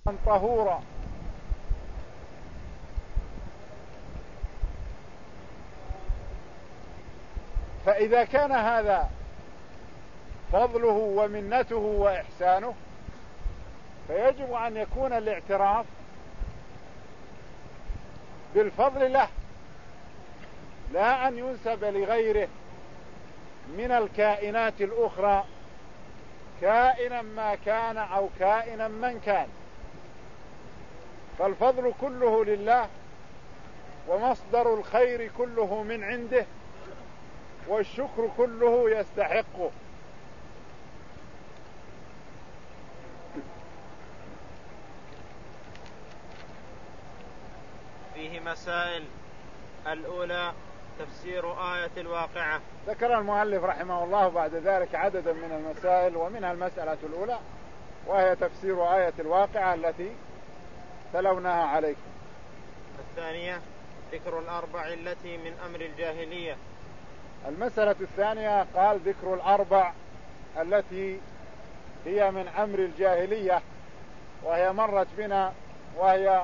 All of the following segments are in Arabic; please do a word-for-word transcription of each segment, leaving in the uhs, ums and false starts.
طهورا. فإذا كان هذا فضله ومنته وإحسانه فيجب أن يكون الاعتراف بالفضل له، لا أن ينسب لغيره من الكائنات الأخرى كائنا ما كان أو كائنا من كان. فالفضل كله لله، ومصدر الخير كله من عنده، والشكر كله يستحقه. فيه مسائل. الأولى تفسير آية الواقعة. ذكر المؤلف رحمه الله بعد ذلك عددا من المسائل، ومنها المسألة الأولى وهي تفسير آية الواقعة التي تلوناها عليكم. الثانية ذكر الأربع التي من أمر الجاهلية. المسألة الثانية قال ذكر الأربع التي هي من أمر الجاهلية، وهي مرت بنا، وهي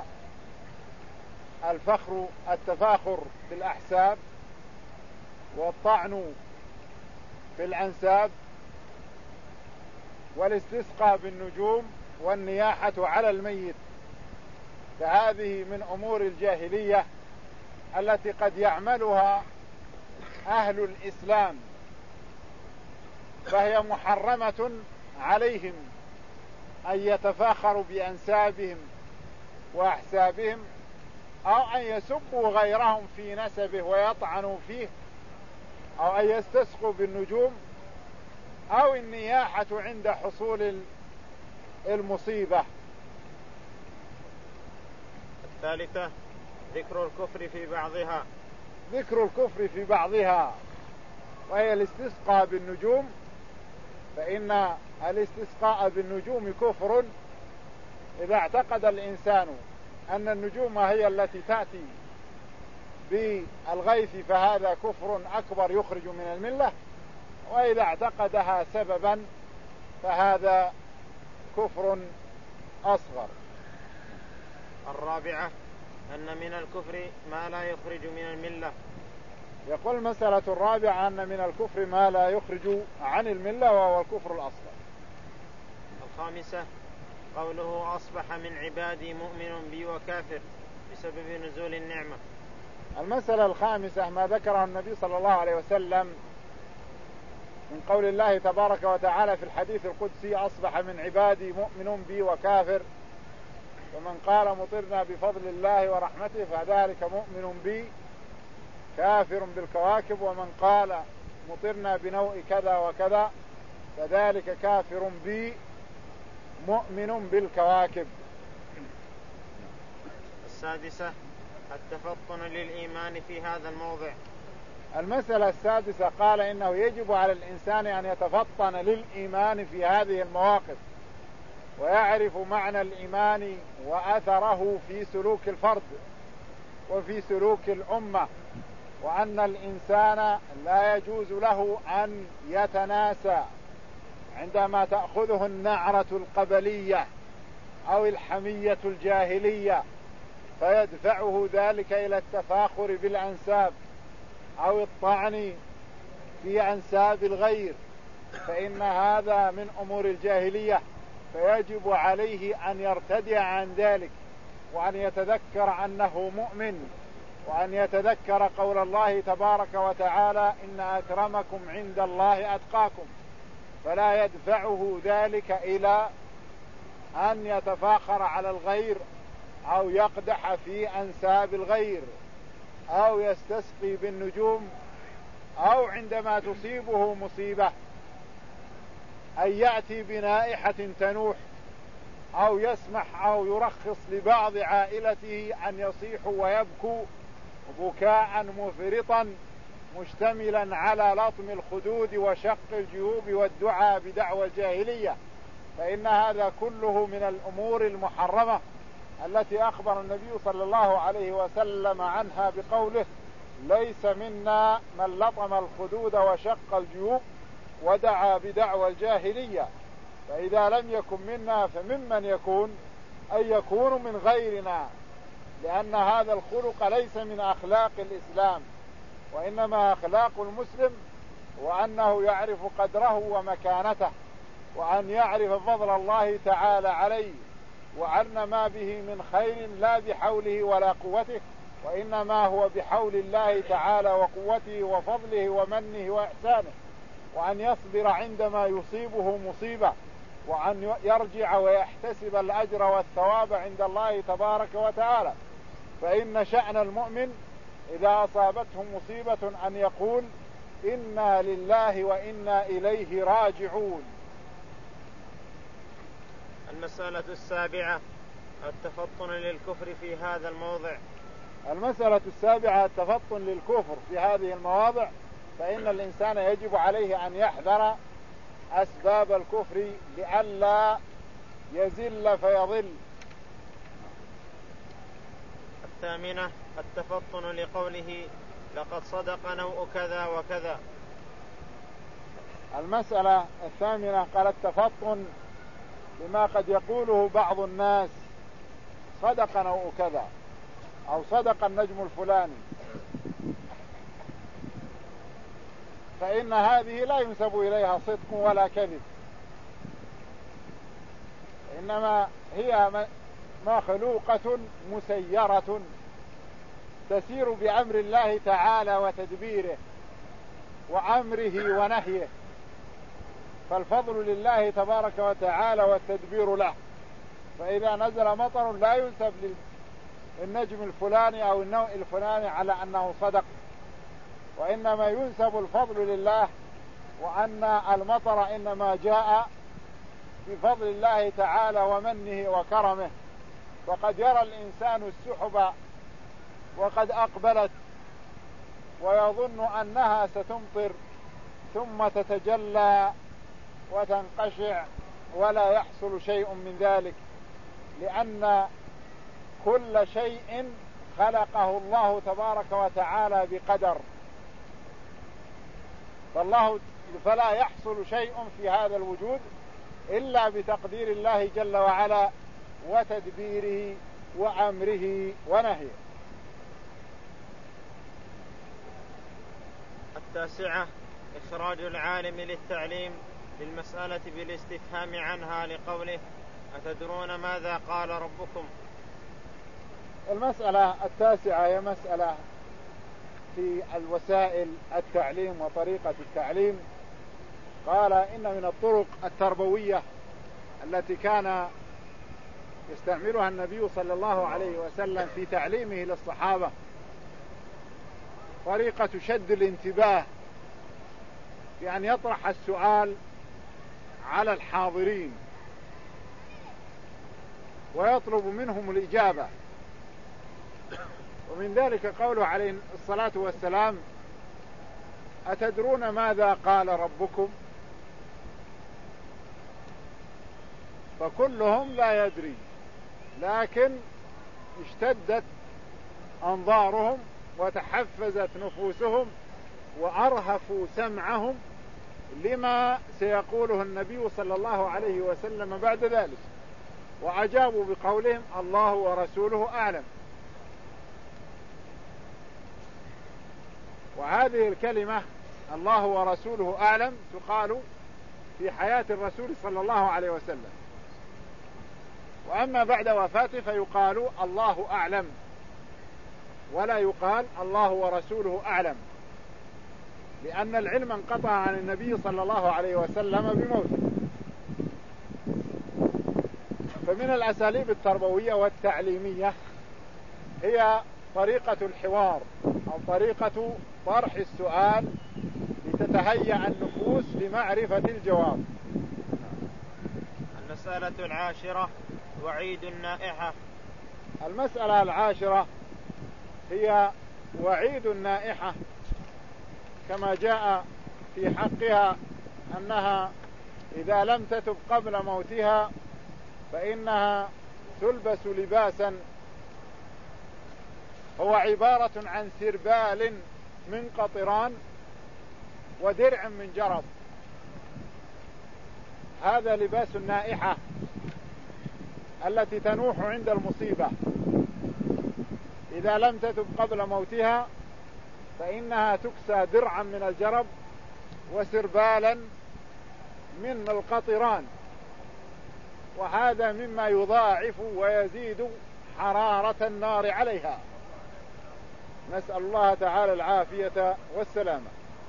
الفخر التفاخر بالأحساب، والطعن في الأنساب، والاستسقاء بالنجوم، والنياحة على الميت. فهذه من أمور الجاهلية التي قد يعملها أهل الإسلام، فهي محرمة عليهم أن يتفاخروا بأنسابهم وأحسابهم، أو أن يسبوا غيرهم في نسبه ويطعنوا فيه، أو أن يستسقوا بالنجوم، أو النياحة عند حصول المصيبة. الثالثة ذكر الكفر في بعضها. ذكر الكفر في بعضها وهي الاستسقاء بالنجوم، فإن الاستسقاء بالنجوم كفر إذا اعتقد الإنسان أن النجوم هي التي تأتي بالغيث، فهذا كفر أكبر يخرج من الملة، وإذا اعتقدها سببا فهذا كفر أصغر. الرابعة أن من الكفر ما لا يخرج من الملة. يقول المسألة الرابعة أن من الكفر ما لا يخرج عن الملة، وهو الكفر الأصغر. الخامسة قوله أصبح من عبادي مؤمن بي وكافر بسبب نزول النعمة. المسألة الخامسة ما ذكره النبي صلى الله عليه وسلم من قول الله تبارك وتعالى في الحديث القدسي: أصبح من عبادي مؤمن بي وكافر، ومن قال مطرنا بفضل الله ورحمته فذلك مؤمن بي كافر بالكواكب، ومن قال مطرنا بنوء كذا وكذا فذلك كافر بي مؤمن بالكواكب. السادسة التفطن للإيمان في هذا الموضع. المسألة السادسة قال إنه يجب على الإنسان أن يتفطن للإيمان في هذه المواقف، ويعرف معنى الإيمان وأثره في سلوك الفرد وفي سلوك الأمة، وأن الإنسان لا يجوز له أن يتناسى عندما تأخذه النعرة القبلية أو الحمية الجاهلية فيدفعه ذلك إلى التفاخر بالأنساب أو الطعن في أنساب الغير، فإن هذا من أمور الجاهلية، فيجب عليه أن يرتدع عن ذلك، وأن يتذكر أنه مؤمن، وأن يتذكر قول الله تبارك وتعالى: إن أكرمكم عند الله أتقاكم، فلا يدفعه ذلك إلى أن يتفاخر على الغير أو يقدح في أنساب الغير أو يستسقي بالنجوم، أو عندما تصيبه مصيبة أن يأتي بنائحة تنوح، أو يسمح أو يرخص لبعض عائلته أن يصيحوا ويبكوا بكاء مفرطا مشتملا على لطم الخدود وشق الجيوب والدعاء بدعوى الجاهلية، فإن هذا كله من الأمور المحرمة التي أخبر النبي صلى الله عليه وسلم عنها بقوله: ليس منا من لطم الخدود وشق الجيوب ودعا بدعوى الجاهلية. فإذا لم يكن منا فممن يكون؟ أن يكونوا من غيرنا، لأن هذا الخلق ليس من أخلاق الإسلام، وإنما أخلاق المسلم وأنه يعرف قدره ومكانته، وأن يعرف فضل الله تعالى عليه، وأن ما به من خير لا بحوله ولا قوته، وإنما هو بحول الله تعالى وقوته وفضله ومنه وإحسانه، وأن يصبر عندما يصيبه مصيبة، وأن يرجع ويحتسب الأجر والثواب عند الله تبارك وتعالى. فإن شأن المؤمن إذا أصابته مصيبة أن يقول إنا لله وإنا إليه راجعون. المسألة السابعة التفطن للكفر في هذا الموضع. المسألة السابعة التفطن للكفر في هذه المواضع، فإن الإنسان يجب عليه أن يحذر أسباب الكفر لئلا يزل فيضل. الثامنة التفطن لقوله لقد صدق نوء كذا وكذا. المسألة الثامنة قال التفطن لما قد يقوله بعض الناس صدق نوء كذا أو صدق النجم الفلاني، فإن هذه لا ينسب إليها صدق ولا كذب، إنما هي مخلوقة مسيرة تسير بأمر الله تعالى وتدبيره وأمره ونهيه، فالفضل لله تبارك وتعالى والتدبير له. فإذا نزل مطر لا ينسب للنجم الفلاني أو النوء الفلاني على أنه صدق، وإنما ينسب الفضل لله، وأن المطر إنما جاء بفضل الله تعالى ومنه وكرمه. فقد يرى الإنسان السحب وقد أقبلت ويظن أنها ستمطر ثم تتجلى وتنقشع ولا يحصل شيء من ذلك، لأن كل شيء خلقه الله تبارك وتعالى بقدر، فالله فلا يحصل شيء في هذا الوجود إلا بتقدير الله جل وعلا وتدبيره وأمره ونهيه. التاسعة إخراج العالم للتعليم للمسألة بالاستفهام عنها لقوله أتدرون ماذا قال ربكم. المسألة التاسعة هي مسألة في الوسائل التعليم وطريقة التعليم. قال إن من الطرق التربوية التي كان يستعملها النبي صلى الله عليه وسلم في تعليمه للصحابة طريقة شد الانتباه، بأن يطرح السؤال على الحاضرين ويطلب منهم الإجابة. ومن ذلك قوله عليه الصلاة والسلام أتدرون ماذا قال ربكم؟ فكلهم لا يدري، لكن اشتدت أنظارهم وتحفزت نفوسهم وأرهفوا سمعهم لما سيقوله النبي صلى الله عليه وسلم بعد ذلك، وأجابوا بقولهم الله ورسوله أعلم. وهذه الكلمة الله ورسوله أعلم تقال في حياة الرسول صلى الله عليه وسلم، وأما بعد وفاته فيقال الله أعلم، ولا يقال الله ورسوله أعلم، لأن العلم انقطع عن النبي صلى الله عليه وسلم بموته. فمن الأساليب التربوية والتعليمية هي طريقة الحوار أو طريقة طرح السؤال لتتهيأ النفوس لمعرفة الجواب. المسألة العاشرة وعيد النائحة. المسألة العاشرة هي وعيد النائحة، كما جاء في حقها أنها إذا لم تتب قبل موتها فإنها تلبس لباسا هو عبارة عن سربال من قطران ودرع من جرب. هذا لباس النائحة التي تنوح عند المصيبة إذا لم تتب قبل موتها فإنها تكسى درعا من الجرب وسربالا من القطران، وهذا مما يضاعف ويزيد حرارة النار عليها. نسأل الله تعالى العافية والسلامة.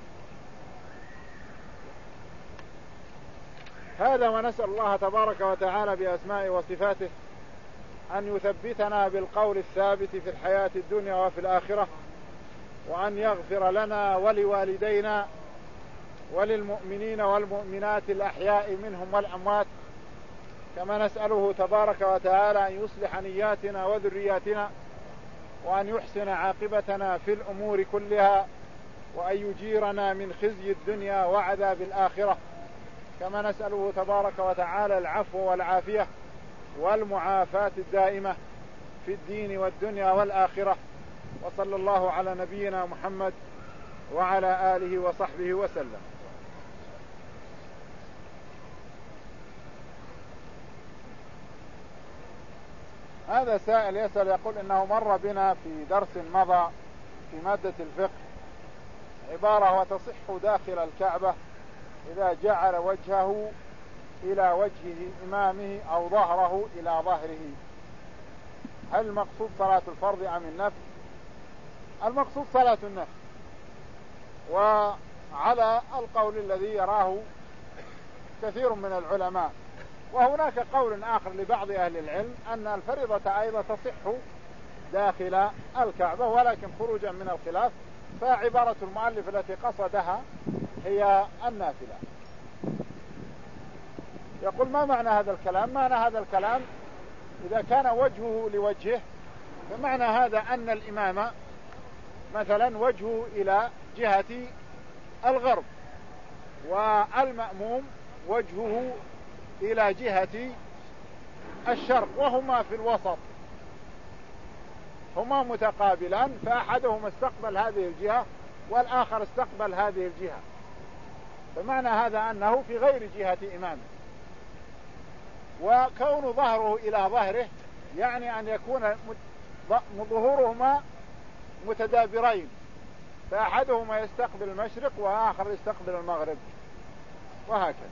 هذا، ونسأل الله تبارك وتعالى بأسمائه وصفاته أن يثبتنا بالقول الثابت في الحياة الدنيا وفي الآخرة، وأن يغفر لنا ولوالدينا وللمؤمنين والمؤمنات الأحياء منهم والأموات، كما نسأله تبارك وتعالى أن يصلح نياتنا وذرياتنا، وأن يحسن عاقبتنا في الأمور كلها، وأن يجيرنا من خزي الدنيا وعذاب الآخرة، كما نسأله تبارك وتعالى العفو والعافية والمعافاة الدائمة في الدين والدنيا والآخرة. وصلى الله على نبينا محمد وعلى آله وصحبه وسلم. هذا سائل يسأل يقول إنه مر بنا في درس مضى في مادة الفقه عبارة: وتصح داخل الكعبة إذا جعل وجهه إلى وجه إمامه أو ظهره إلى ظهره، هل المقصود صلاة الفرض أم النفل؟ المقصود صلاة النفل، وعلى القول الذي يراه كثير من العلماء. وهناك قول آخر لبعض أهل العلم أن الفريضة أيضا تصح داخل الكعبة، ولكن خروجا من الخلاف، فعبارة المؤلف التي قصدها هي النافلة. يقول: ما معنى هذا الكلام؟ معنى هذا الكلام إذا كان وجهه لوجهه، فمعنى هذا أن الإمام مثلا وجهه إلى جهة الغرب، والمأموم وجهه إلى جهة الشرق، وهما في الوسط، هما متقابلان، فأحدهما استقبل هذه الجهة والآخر استقبل هذه الجهة، فمعنى هذا أنه في غير جهة إمامه. وكون ظهره إلى ظهره يعني أن يكون ظهورهما متدابرين، فأحدهما يستقبل المشرق وآخر يستقبل المغرب، وهكذا.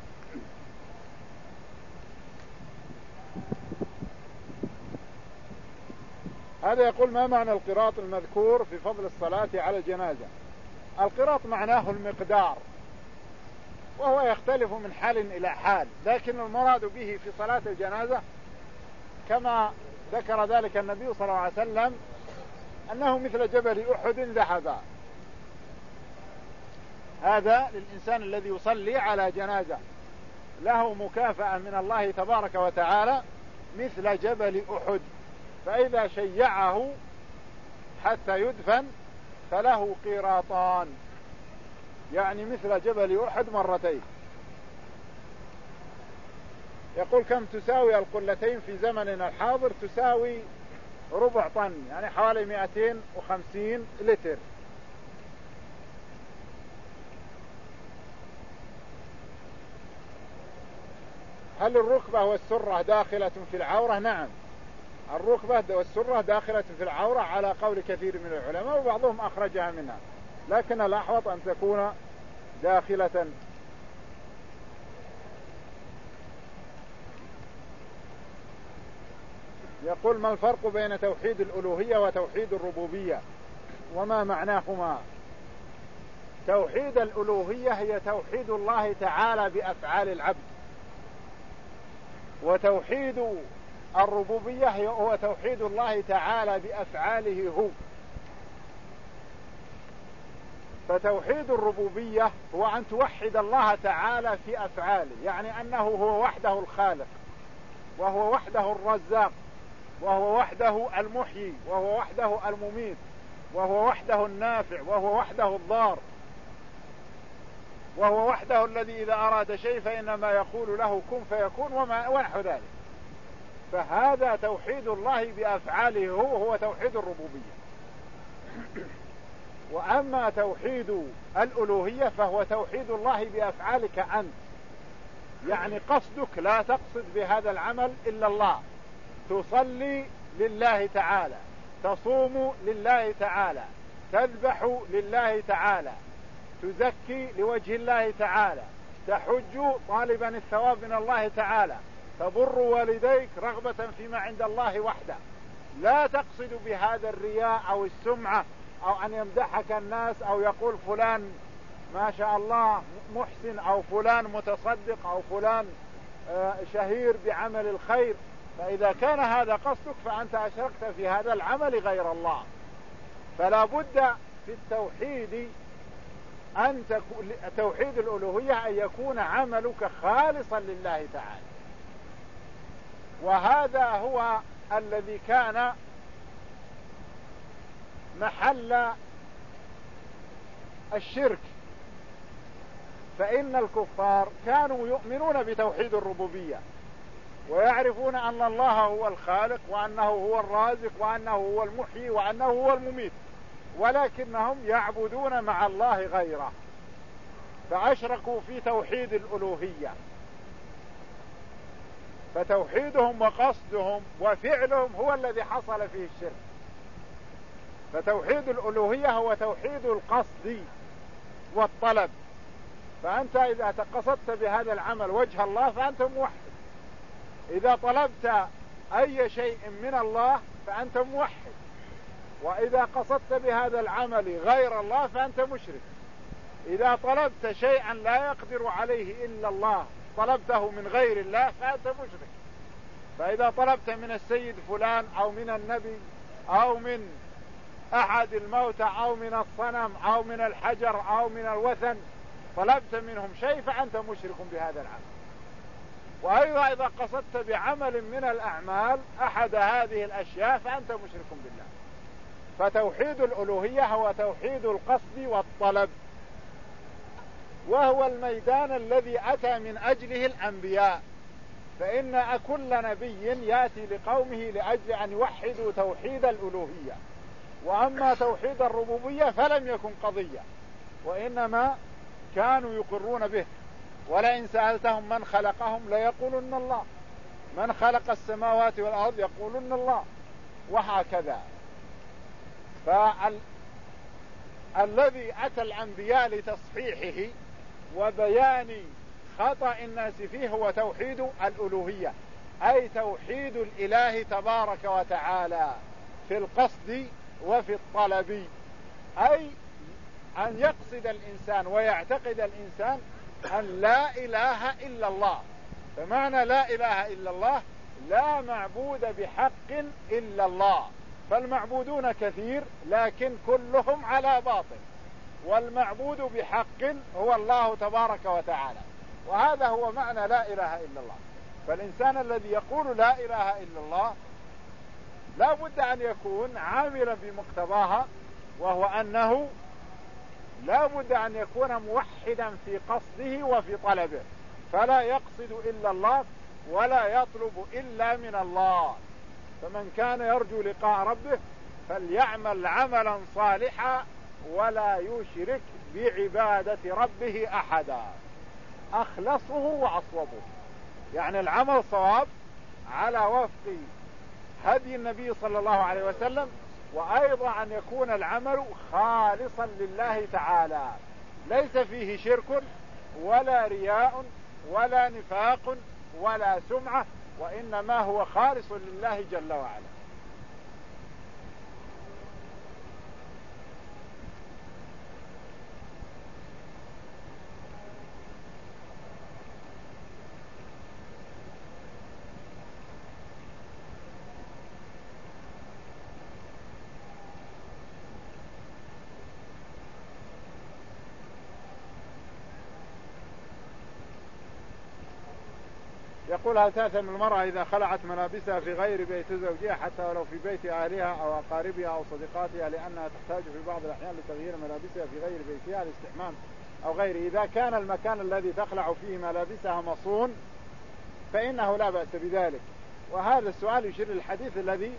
هذا يقول: ما معنى القراط المذكور في فضل الصلاة على الجنازة؟ القراط معناه المقدار، وهو يختلف من حال إلى حال، لكن المراد به في صلاة الجنازة كما ذكر ذلك النبي صلى الله عليه وسلم أنه مثل جبل أحد ذهبا. هذا للإنسان الذي يصلي على جنازة له مكافأة من الله تبارك وتعالى مثل جبل أحد، فإذا شيعه حتى يدفن فله قيراطان، يعني مثل جبل أحد مرتين. يقول: كم تساوي القلتين في زمننا الحاضر؟ تساوي ربع طن، يعني حوالي مئتين وخمسين لتر. هل الركبة والسرة داخلة في العورة؟ نعم، الركبة والسرة داخلة في العورة على قول كثير من العلماء، وبعضهم أخرجها منها، لكن الأحوط أن تكون داخلة. يقول: ما الفرق بين توحيد الألوهية وتوحيد الربوبية وما معناهما؟ توحيد الألوهية هي توحيد الله تعالى بأفعال العبد، وتوحيد الربوبية هو توحيد الله تعالى بأفعاله هو. فتوحيد الربوبية هو أن توحد الله تعالى في أفعاله، يعني أنه هو وحده الخالق، وهو وحده الرزاق، وهو وحده المحيي، وهو وحده المميت، وهو وحده النافع، وهو وحده الضار، وهو وحده الذي إذا أراد شيء فإنما يقول له كن فيكون وما ونحو ذلك. فهذا توحيد الله بأفعاله هو هو توحيد الربوبية. وأما توحيد الألوهية فهو توحيد الله بأفعالك أنت، يعني قصدك لا تقصد بهذا العمل إلا الله، تصلي لله تعالى، تصوم لله تعالى، تذبح لله تعالى، تزكي لوجه الله تعالى، تحج طالبا الثواب من الله تعالى، تبر والديك رغبة فيما عند الله وحده، لا تقصد بهذا الرياء أو السمعة أو أن يمدحك الناس أو يقول فلان ما شاء الله محسن أو فلان متصدق أو فلان شهير بعمل الخير. فإذا كان هذا قصدك فأنت أشركت في هذا العمل غير الله. فلا بد في التوحيد أن تكون توحيد الألوهية أن يكون عملك خالصا لله تعالى، وهذا هو الذي كان محل الشرك. فإن الكفار كانوا يؤمنون بتوحيد الربوبية ويعرفون أن الله هو الخالق وأنه هو الرازق وأنه هو المحيي وأنه هو المميت، ولكنهم يعبدون مع الله غيره، فأشركوا في توحيد الألوهية. فتوحيدهم وقصدهم وفعلهم هو الذي حصل فيه الشرك. فتوحيد الألوهية هو توحيد القصد والطلب. فأنت إذا تقصدت بهذا العمل وجه الله فأنت موحد، إذا طلبت أي شيء من الله فأنت موحد، وإذا قصدت بهذا العمل غير الله فأنت مشرك. إذا طلبت شيئا لا يقدر عليه إلا الله طلبته من غير الله فأنت مشرك. فإذا طلبت من السيد فلان أو من النبي أو من أحد الموتى أو من الصنم أو من الحجر أو من الوثن طلبت منهم شيء فأنت مشرك بهذا العمل. وأيضا إذا قصدت بعمل من الأعمال أحد هذه الأشياء فأنت مشرك بالله. فتوحيد الألوهية هو توحيد القصد والطلب، وهو الميدان الذي أتى من أجله الأنبياء. فإن كل نبي يأتي لقومه لأجل أن يوحدوا توحيد الألوهية، وأما توحيد الربوبية فلم يكن قضية، وإنما كانوا يقرون به. ولئن سألتهم من خلقهم ليقولن الله، من خلق السماوات والأرض يقولن الله، وهكذا. فالذي أتى الأنبياء لتصحيحه وبيان خطأ الناس فيه هو توحيد الألوهية، أي توحيد الإله تبارك وتعالى في القصد وفي الطلب، أي أن يقصد الإنسان ويعتقد الإنسان أن لا إله إلا الله. فمعنى لا إله إلا الله لا معبود بحق إلا الله. فالمعبودون كثير لكن كلهم على باطل، والمعبود بحق هو الله تبارك وتعالى، وهذا هو معنى لا إله إلا الله. فالإنسان الذي يقول لا إله إلا الله لا بد أن يكون عاملا بمقتضاها، وهو أنه لا بد أن يكون موحدا في قصده وفي طلبه، فلا يقصد إلا الله ولا يطلب إلا من الله. فمن كان يرجو لقاء ربه فليعمل عملا صالحا ولا يشرك بعبادة ربه أحدا. أخلصه وأصوبه، يعني العمل صواب على وفق هدي النبي صلى الله عليه وسلم، وأيضا أن يكون العمل خالصا لله تعالى، ليس فيه شرك ولا رياء ولا نفاق ولا سمعة، وإنما هو خالص لله جل وعلا. يقول: هل تأثم المرأة إذا خلعت ملابسها في غير بيت زوجها حتى ولو في بيت أهلها أو أقاربها أو صديقاتها، لأنها تحتاج في بعض الأحيان لتغيير ملابسها في غير بيتها لاستحمام أو غيره؟ إذا كان المكان الذي تخلع فيه ملابسها مصون فإنه لا بأس بذلك. وهذا السؤال يشير للحديث الذي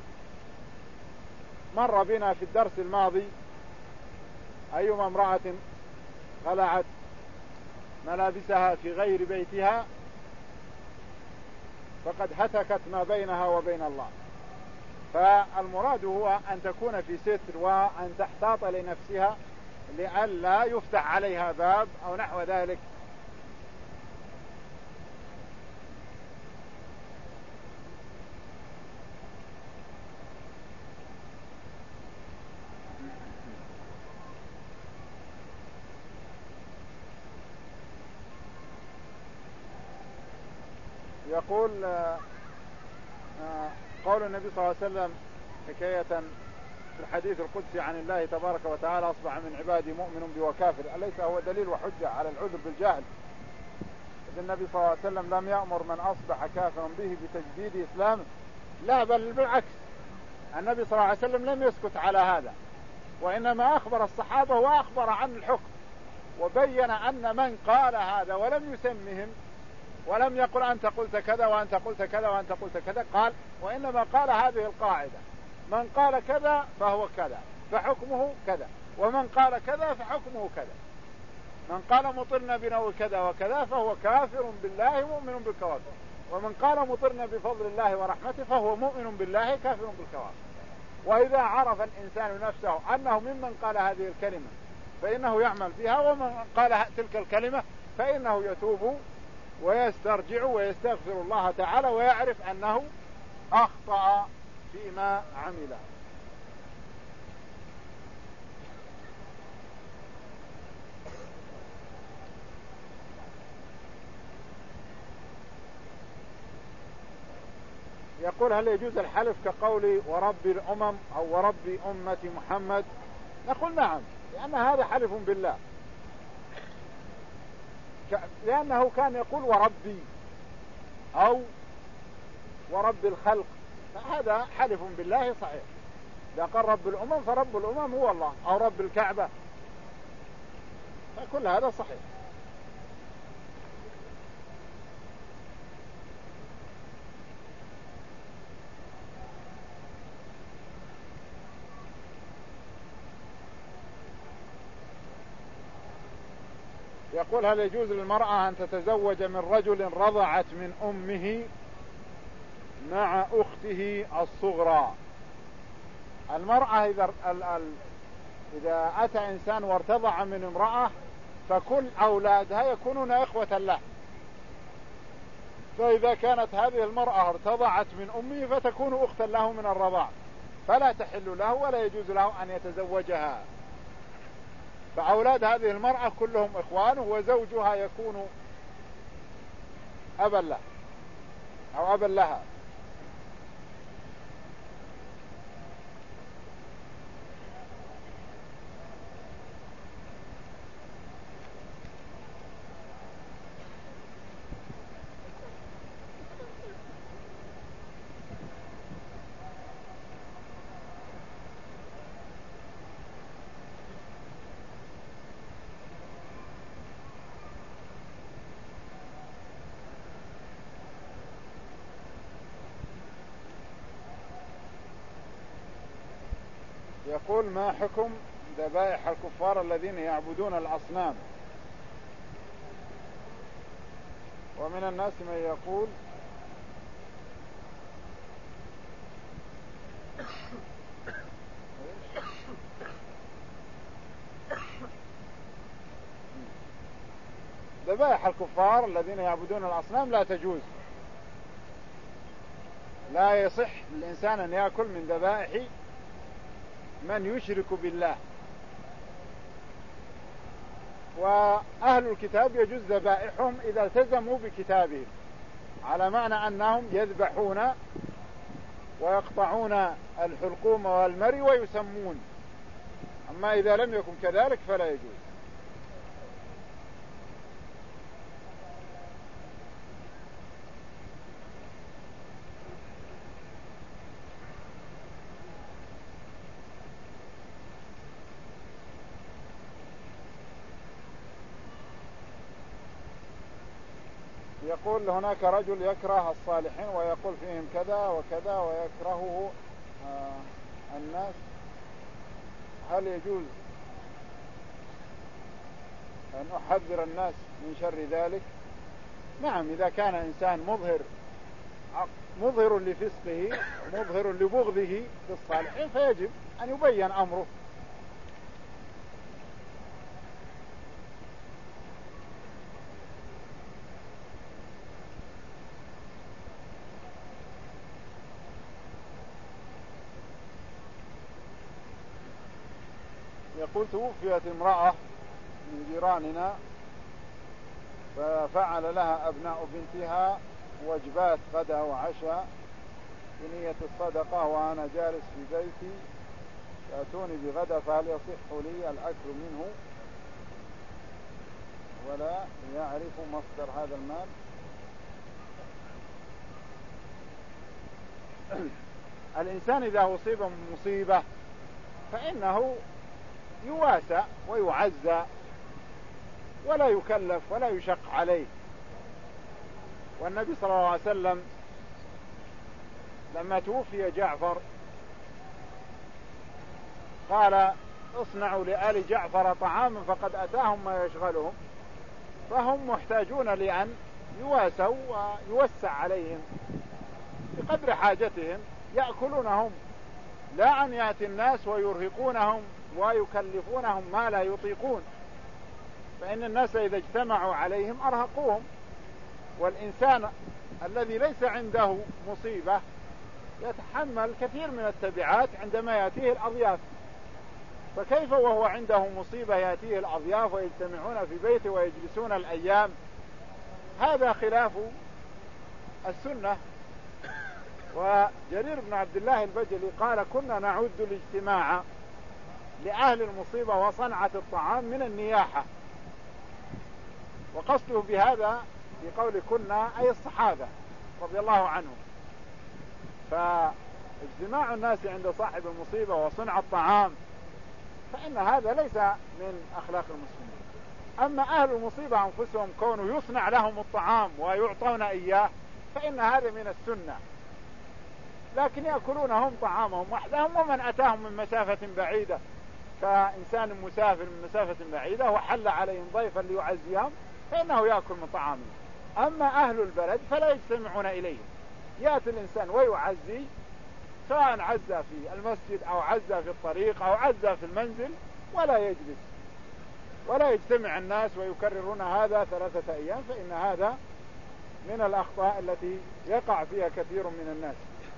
مر بنا في الدرس الماضي: أيما امرأة خلعت ملابسها في غير بيتها فقد هتكت ما بينها وبين الله. فالمراد هو أن تكون في ستر وأن تحتاط لنفسها لئلا يفتح عليها باب أو نحو ذلك. يقول قول النبي صلى الله عليه وسلم حكاية في الحديث القدسي عن الله تبارك وتعالى أصبح من عبادي مؤمن بي وكافر، أليس هو دليل وحجة على العذر بالجهل؟ إذ النبي صلى الله عليه وسلم لم يأمر من أصبح كافرا به بتجديد إسلامه، لا بل بالعكس، النبي صلى الله عليه وسلم لم يسكت على هذا، وإنما أخبر الصحابة وأخبر عن الحكم وبين أن من قال هذا ولم يسمهم ولم يقل أنت قلت كذا وأنت قلت كذا وأنت قلت كذا، قال وإنما قال هذه القاعدة: من قال كذا فهو كذا فحكمه كذا، ومن قال كذا فحكمه كذا. من قال مطرنا بنوء كذا وكذا فهو كافر بالله مؤمن بالكواكب، ومن قال مطرنا بفضل الله ورحمته فهو مؤمن بالله كافر بالكواكب. وإذا عرف الإنسان نفسه أنه ممن قال هذه الكلمة فإنه يعمل بها، ومن قال تلك الكلمة فإنه يتوب ويسترجع ويستغفر الله تعالى ويعرف أنه أخطأ فيما عمله. يقول: هل يجوز الحلف كقولي ورب الأمم أو ورب أمة محمد؟ نقول نعم، لأن هذا حلف بالله، لأنه كان يقول وربي أو ورب الخلق، فهذا حلف بالله صحيح. إذا قال رب الأمم فرب الأمم هو الله، أو رب الكعبة، فكل هذا صحيح. يقول: هل يجوز للمرأة أن تتزوج من رجل رضعت من أمه مع أخته الصغرى؟ المرأة إذا, إذا أتى إنسان وارتضع من امرأة فكل أولادها يكونون إخوة له، فإذا كانت هذه المرأة ارتضعت من أمه فتكون أختا له من الرضاع، فلا تحل له ولا يجوز له أن يتزوجها. فأولاد هذه المرأة كلهم إخوانه، وزوجها يكون أبا له أو أبا لها. يقول: ما حكم ذبائح الكفار الذين يعبدون الأصنام؟ ومن الناس من يقول ذبائح الكفار الذين يعبدون الأصنام لا تجوز، لا يصح للإنسان أن يأكل من ذبائح من يشرك بالله. وأهل الكتاب يجوز ذبائحهم إذا التزموا بكتابهم، على معنى أنهم يذبحون ويقطعون الحلقوم والمري ويسمون، أما إذا لم يكن كذلك فلا يجوز. يقول: هناك رجل يكره الصالحين ويقول فيهم كذا وكذا ويكرهه آه الناس، هل يجوز أن أحذر الناس من شر ذلك؟ نعم، إذا كان إنسان مظهر مظهر لفسقه مظهر لبغضه للصالحين، فيجب أن يبين أمره. يقول توفيت امرأة من جيراننا ففعل لها أبناء بنتها وجبات غدا وعشاء بنية الصدقة، وأنا جالس في بيتي يأتوني بغدا، فهل يصح لي الأكل منه ولا يعرف مصدر هذا المال؟ الإنسان إذا أصيب بمصيبة فإنه يواسى ويعزى ولا يكلف ولا يشق عليه. والنبي صلى الله عليه وسلم لما توفي جعفر قال اصنعوا لآل جعفر طعاما فقد أتاهم ما يشغلهم، فهم محتاجون لأن يواسوا ويوسع عليهم بقدر حاجتهم، يأكلونهم لا أن يأتي الناس ويرهقونهم ويكلفونهم ما لا يطيقون، فإن الناس إذا اجتمعوا عليهم أرهقوهم. والإنسان الذي ليس عنده مصيبة يتحمل كثير من التبعات عندما يأتيه الأضياف، فكيف وهو عنده مصيبة يأتيه الأضياف ويجتمعون في بيته ويجلسون الأيام؟ هذا خلاف السنة. وجرير بن عبد الله البجلي قال كنا نعد الاجتماع لأهل المصيبة وصنعة الطعام من النياحة، وقصده بهذا في قول كنا أي الصحابة رضي الله عنهم. فاجتماع الناس عند صاحب المصيبة وصنع الطعام فإن هذا ليس من أخلاق المسلمين. أما أهل المصيبة أنفسهم كونوا يصنع لهم الطعام ويعطون إياه فإن هذا من السنة، لكن يأكلونهم طعامهم وحدهم، ومن أتاهم من مسافة بعيدة كإنسان مسافر من مسافة بعيدة وحل عليهم ضيفا ليعزيهم فإنه يأكل من طعامهم. أما أهل البلد فلا يجتمعون إليهم، يأتي الإنسان ويعزي سواء عزى في المسجد أو عزى في الطريق أو عزى في المنزل، ولا يجلس ولا يجتمع الناس ويكررون هذا ثلاثة أيام، فإن هذا من الأخطاء التي يقع فيها كثير من الناس.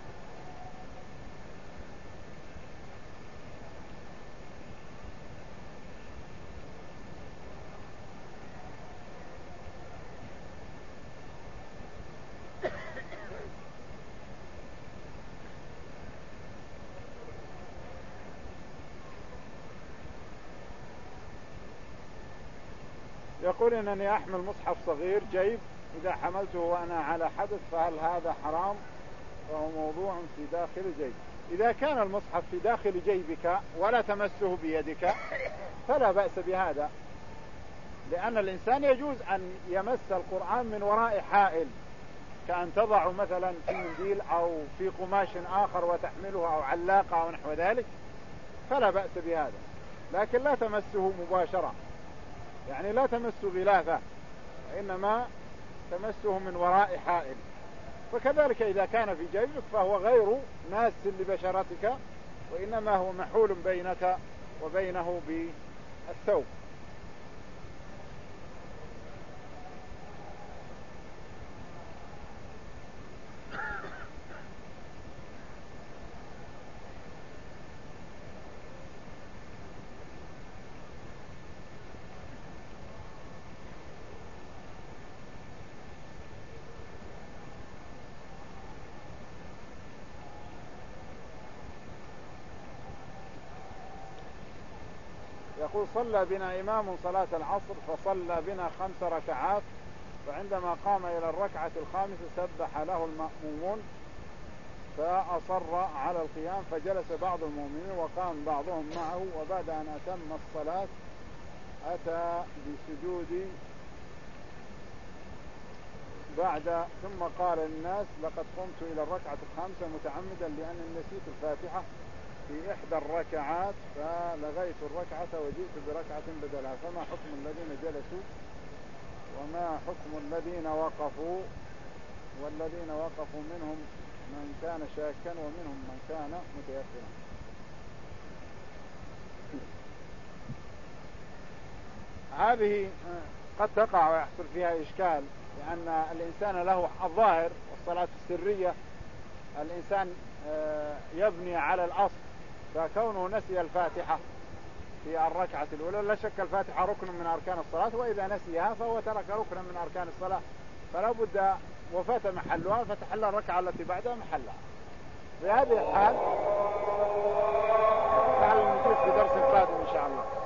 يقول إنني أحمل مصحف صغير جيب، إذا حملته وأنا على حدث فهل هذا حرام؟ وهو موضوع في داخل جيب. إذا كان المصحف في داخل جيبك ولا تمسه بيدك فلا بأس بهذا، لأن الإنسان يجوز أن يمس القرآن من وراء حائل، كأن تضع مثلا في منديل أو في قماش آخر وتحمله أو علاقة أو نحو ذلك، فلا بأس بهذا، لكن لا تمسه مباشرة، يعني لا تمس غلافه، وإنما تمسه من وراء حائل. وكذلك إذا كان في جيبك فهو غير ماس لبشرتك، وإنما هو محول بينك وبينه بالثوب. يقول صلى بنا إمام صلاة العصر فصلى بنا خمس ركعات، فعندما قام إلى الركعة الخامسة سبح له المأمومون فأصر على القيام، فجلس بعض المؤمنين وقام بعضهم معه، وبعد أن أتم الصلاة أتى بسجود بعد ثم قال للناس لقد قمت إلى الركعة الخامسة متعمدا لأني نسيت الفاتحة في إحدى الركعات فلغيت الركعة وجئت بركعة بدلها، فما حكم الذين جلسوا وما حكم الذين وقفوا؟ والذين وقفوا منهم من كان شاكا ومنهم من كان متيقنا. هذه قد تقع ويحصل فيها إشكال، لأن الإنسان له الظاهر والصلاة السرية الإنسان يبني على الأصل، فكونه نسي الفاتحة في الركعة الأولى، لا شك الفاتحة ركن من أركان الصلاة، وإذا نسيها فهو ترك ركنا من أركان الصلاة، فلا بد وفات محلها فتحل الركعة التي بعدها محلها. في هذه الحال تعال نشوف في درس قادم إن شاء الله.